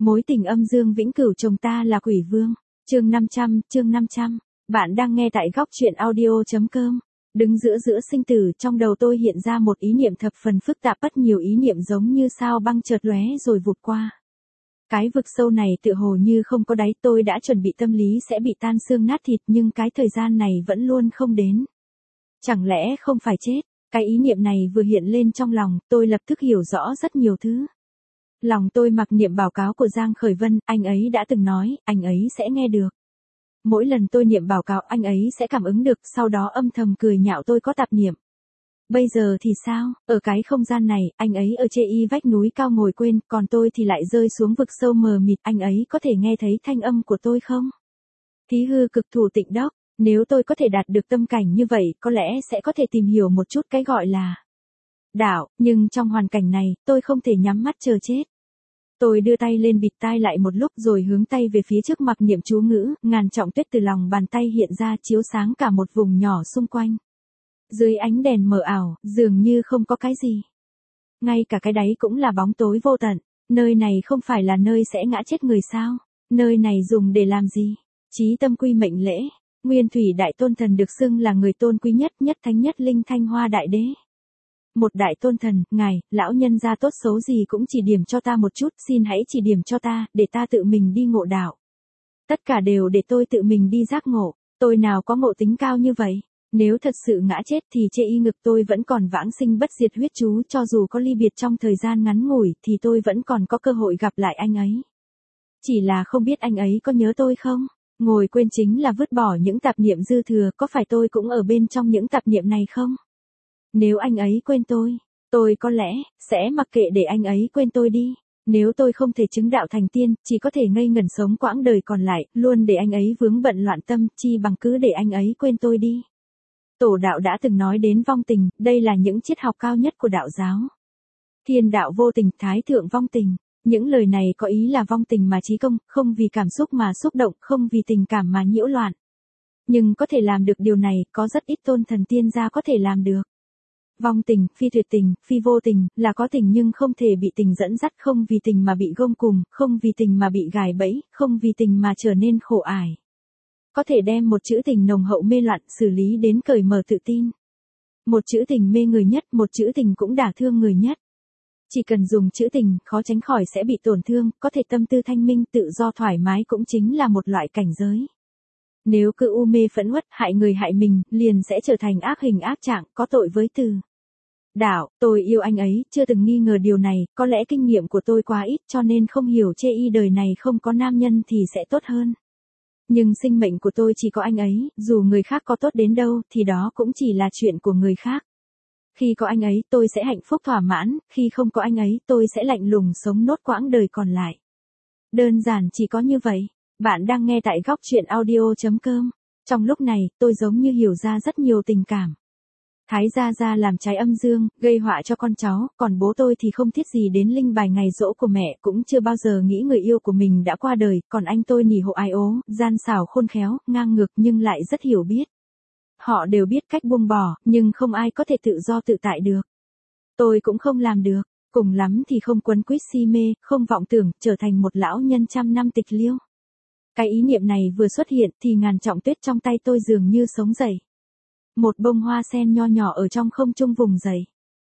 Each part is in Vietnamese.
Mối tình âm dương vĩnh cửu chồng ta là quỷ vương. Chương 500. Bạn đang nghe tại góc truyện audio.com. Đứng giữa sinh tử, trong đầu tôi hiện ra một ý niệm thập phần phức tạp, rất nhiều ý niệm giống như sao băng chợt lóe rồi vụt qua. Cái vực sâu này tựa hồ như không có đáy, tôi đã chuẩn bị tâm lý sẽ bị tan xương nát thịt, nhưng cái thời gian này vẫn luôn không đến. Chẳng lẽ không phải chết? Cái ý niệm này vừa hiện lên trong lòng, tôi lập tức hiểu rõ rất nhiều thứ. Lòng tôi mặc niệm báo cáo của Giang Khởi Vân, anh ấy đã từng nói, anh ấy sẽ nghe được. Mỗi lần tôi niệm báo cáo anh ấy sẽ cảm ứng được, sau đó âm thầm cười nhạo tôi có tạp niệm. Bây giờ thì sao, ở cái không gian này, anh ấy ở chê y vách núi cao ngồi quên, còn tôi thì lại rơi xuống vực sâu mờ mịt, anh ấy có thể nghe thấy thanh âm của tôi không? Thí hư cực thủ tịnh đốc, nếu tôi có thể đạt được tâm cảnh như vậy, có lẽ sẽ có thể tìm hiểu một chút cái gọi là đạo, nhưng trong hoàn cảnh này, tôi không thể nhắm mắt chờ chết. Tôi đưa tay lên bịt tai lại một lúc rồi hướng tay về phía trước mặc niệm chú ngữ, ngàn trọng tuyết từ lòng bàn tay hiện ra chiếu sáng cả một vùng nhỏ xung quanh. Dưới ánh đèn mờ ảo, dường như không có cái gì. Ngay cả cái đáy cũng là bóng tối vô tận, nơi này không phải là nơi sẽ ngã chết người sao? Nơi này dùng để làm gì? Chí tâm quy mệnh lễ, Nguyên Thủy Đại Tôn Thần được xưng là người tôn quý nhất, nhất thánh nhất linh Thanh Hoa Đại Đế. Một đại tôn thần, ngài, lão nhân gia tốt xấu gì cũng chỉ điểm cho ta một chút, xin hãy chỉ điểm cho ta, để ta tự mình đi ngộ đạo. Tất cả đều để tôi tự mình đi giác ngộ, tôi nào có ngộ tính cao như vậy. Nếu thật sự ngã chết thì chê y ngực tôi vẫn còn vãng sinh bất diệt huyết chú, cho dù có ly biệt trong thời gian ngắn ngủi thì tôi vẫn còn có cơ hội gặp lại anh ấy. Chỉ là không biết anh ấy có nhớ tôi không? Ngồi quên chính là vứt bỏ những tạp niệm dư thừa, có phải tôi cũng ở bên trong những tạp niệm này không? Nếu anh ấy quên tôi có lẽ sẽ mặc kệ để anh ấy quên tôi đi. Nếu tôi không thể chứng đạo thành tiên, chỉ có thể ngây ngẩn sống quãng đời còn lại, luôn để anh ấy vướng bận loạn tâm, chi bằng cứ để anh ấy quên tôi đi. Tổ đạo đã từng nói đến vong tình, đây là những triết học cao nhất của đạo giáo. Thiên đạo vô tình, thái thượng vong tình. Những lời này có ý là vong tình mà chí công, không vì cảm xúc mà xúc động, không vì tình cảm mà nhiễu loạn. Nhưng có thể làm được điều này, có rất ít tôn thần tiên gia có thể làm được. Vong tình, phi tuyệt tình, phi vô tình, là có tình nhưng không thể bị tình dẫn dắt, không vì tình mà bị gông cùm, không vì tình mà bị gài bẫy, không vì tình mà trở nên khổ ải. Có thể đem một chữ tình nồng hậu mê loạn xử lý đến cởi mở tự tin. Một chữ tình mê người nhất, một chữ tình cũng đả thương người nhất. Chỉ cần dùng chữ tình, khó tránh khỏi sẽ bị tổn thương, có thể tâm tư thanh minh, tự do thoải mái cũng chính là một loại cảnh giới. Nếu cứ u mê phẫn uất, hại người hại mình, liền sẽ trở thành ác hình ác trạng, có tội với từ đạo. Tôi yêu anh ấy, chưa từng nghi ngờ điều này, có lẽ kinh nghiệm của tôi quá ít cho nên không hiểu chê y đời này không có nam nhân thì sẽ tốt hơn. Nhưng sinh mệnh của tôi chỉ có anh ấy, dù người khác có tốt đến đâu thì đó cũng chỉ là chuyện của người khác. Khi có anh ấy tôi sẽ hạnh phúc thỏa mãn, khi không có anh ấy tôi sẽ lạnh lùng sống nốt quãng đời còn lại. Đơn giản chỉ có như vậy. Bạn đang nghe tại góc truyện audio.com. Trong lúc này, tôi giống như hiểu ra rất nhiều tình cảm. Thái gia gia làm trái âm dương, gây họa cho con cháu, còn bố tôi thì không thiết gì đến linh bài ngày giỗ của mẹ, cũng chưa bao giờ nghĩ người yêu của mình đã qua đời, còn anh tôi nỉ hộ ai ố, gian xảo khôn khéo, ngang ngược nhưng lại rất hiểu biết. Họ đều biết cách buông bỏ, nhưng không ai có thể tự do tự tại được. Tôi cũng không làm được, cùng lắm thì không quấn quýt si mê, không vọng tưởng, trở thành một lão nhân trăm năm tịch liêu. Cái ý niệm này vừa xuất hiện thì ngàn trọng tuyết trong tay tôi dường như sống dậy. Một bông hoa sen nho nhỏ ở trong không trung vùng dậy.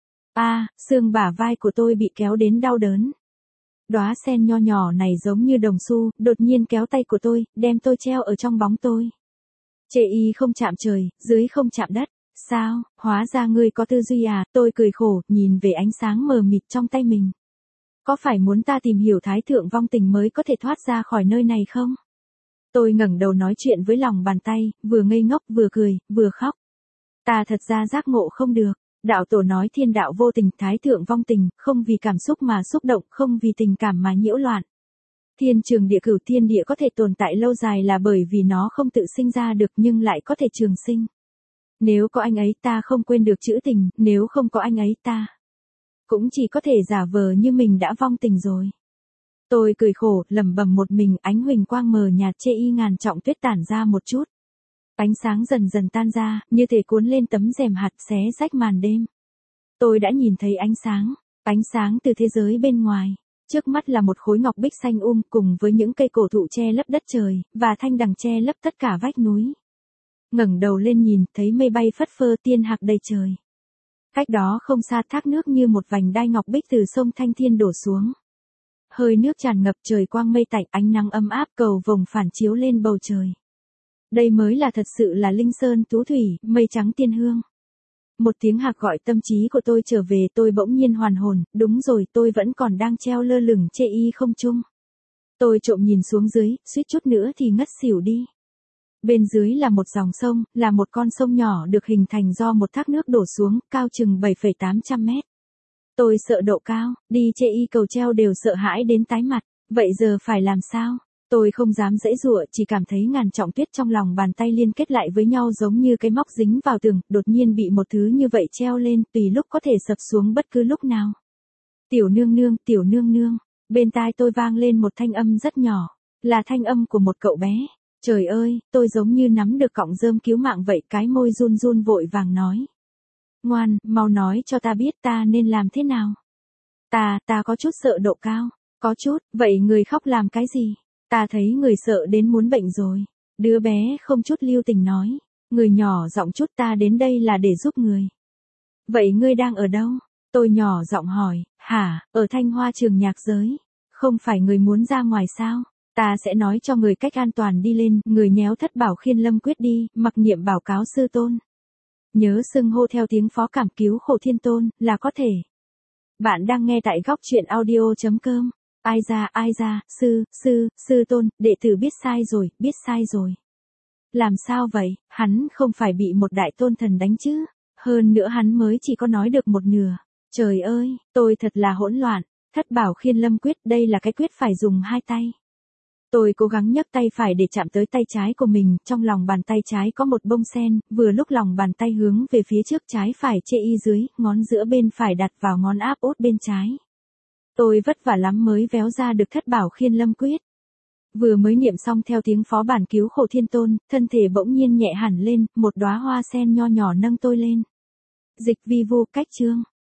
Xương bả vai của tôi bị kéo đến đau đớn. Đóa sen nho nhỏ này giống như đồng xu, đột nhiên kéo tay của tôi, đem tôi treo ở trong bóng tôi. Chê y không chạm trời, dưới không chạm đất. Sao, hóa ra ngươi có tư duy à? Tôi cười khổ, nhìn về ánh sáng mờ mịt trong tay mình. Có phải muốn ta tìm hiểu thái thượng vong tình mới có thể thoát ra khỏi nơi này không? Tôi ngẩng đầu nói chuyện với lòng bàn tay, vừa ngây ngốc vừa cười, vừa khóc. Ta thật ra giác ngộ không được. Đạo tổ nói thiên đạo vô tình, thái thượng vong tình, không vì cảm xúc mà xúc động, không vì tình cảm mà nhiễu loạn. Thiên trường địa cửu, thiên địa có thể tồn tại lâu dài là bởi vì nó không tự sinh ra được nhưng lại có thể trường sinh. Nếu có anh ấy ta không quên được chữ tình, nếu không có anh ấy ta cũng chỉ có thể giả vờ như mình đã vong tình rồi. Tôi cười khổ, lẩm bẩm một mình, ánh huỳnh quang mờ nhạt chê y ngàn trọng tuyết tản ra một chút. Ánh sáng dần dần tan ra, như thể cuốn lên tấm rèm hạt xé rách màn đêm. Tôi đã nhìn thấy ánh sáng từ thế giới bên ngoài. Trước mắt là một khối ngọc bích xanh cùng với những cây cổ thụ che lấp đất trời, và thanh đằng che lấp tất cả vách núi. Ngẩng đầu lên nhìn, thấy mây bay phất phơ, tiên hạc đầy trời. Cách đó không xa, thác nước như một vành đai ngọc bích từ sông Thanh Thiên đổ xuống. Hơi nước tràn ngập, trời quang mây tạnh, ánh nắng ấm áp cầu vồng phản chiếu lên bầu trời. Đây mới là thật sự là linh sơn tú thủy, mây trắng tiên hương. Một tiếng hạc gọi tâm trí của tôi trở về, tôi bỗng nhiên hoàn hồn, đúng rồi, tôi vẫn còn đang treo lơ lửng chê y không trung. Tôi trộm nhìn xuống dưới, suýt chút nữa thì ngất xỉu đi. Bên dưới là một dòng sông, là một con sông nhỏ được hình thành do một thác nước đổ xuống, cao chừng 7,800 mét. Tôi sợ độ cao, đi chê y cầu treo đều sợ hãi đến tái mặt, vậy giờ phải làm sao? Tôi không dám giãy giụa, chỉ cảm thấy ngàn trọng tuyết trong lòng bàn tay liên kết lại với nhau giống như cái móc dính vào tường, đột nhiên bị một thứ như vậy treo lên, tùy lúc có thể sập xuống bất cứ lúc nào. Tiểu nương nương, bên tai tôi vang lên một thanh âm rất nhỏ, là thanh âm của một cậu bé. Trời ơi, tôi giống như nắm được cọng rơm cứu mạng vậy, cái môi run run vội vàng nói. Ngoan, mau nói cho ta biết ta nên làm thế nào. Ta có chút sợ độ cao. Có chút, vậy người khóc làm cái gì? Ta thấy người sợ đến muốn bệnh rồi. Đứa bé không chút lưu tình nói. Người nhỏ giọng chút, ta đến đây là để giúp người. Vậy ngươi đang ở đâu? Tôi nhỏ giọng hỏi, hả, ở Thanh Hoa trường nhạc giới. Không phải người muốn ra ngoài sao? Ta sẽ nói cho người cách an toàn đi lên, người nhéo Thất Bảo Khiên Lâm quyết đi, mặc niệm bảo cáo sư tôn. Nhớ xưng hô theo tiếng phó cảm cứu khổ thiên tôn, là có thể. Bạn đang nghe tại góc truyện audio.com. Ai ra, sư tôn, đệ tử biết sai rồi. Làm sao vậy, hắn không phải bị một đại tôn thần đánh chứ? Hơn nữa hắn mới chỉ có nói được một nửa. Trời ơi, tôi thật là hỗn loạn. Thất Bảo Khiên Lâm quyết, đây là cái quyết phải dùng hai tay. Tôi cố gắng nhấc tay phải để chạm tới tay trái của mình, trong lòng bàn tay trái có một bông sen, vừa lúc lòng bàn tay hướng về phía trước, trái phải chê y dưới, ngón giữa bên phải đặt vào ngón áp út bên trái. Tôi vất vả lắm mới véo ra được Thất Bảo Khiên Lâm quyết. Vừa mới niệm xong theo tiếng phó bản cứu khổ thiên tôn, thân thể bỗng nhiên nhẹ hẳn lên, một đóa hoa sen nho nhỏ nâng tôi lên. Dịch vi vu, cách chương.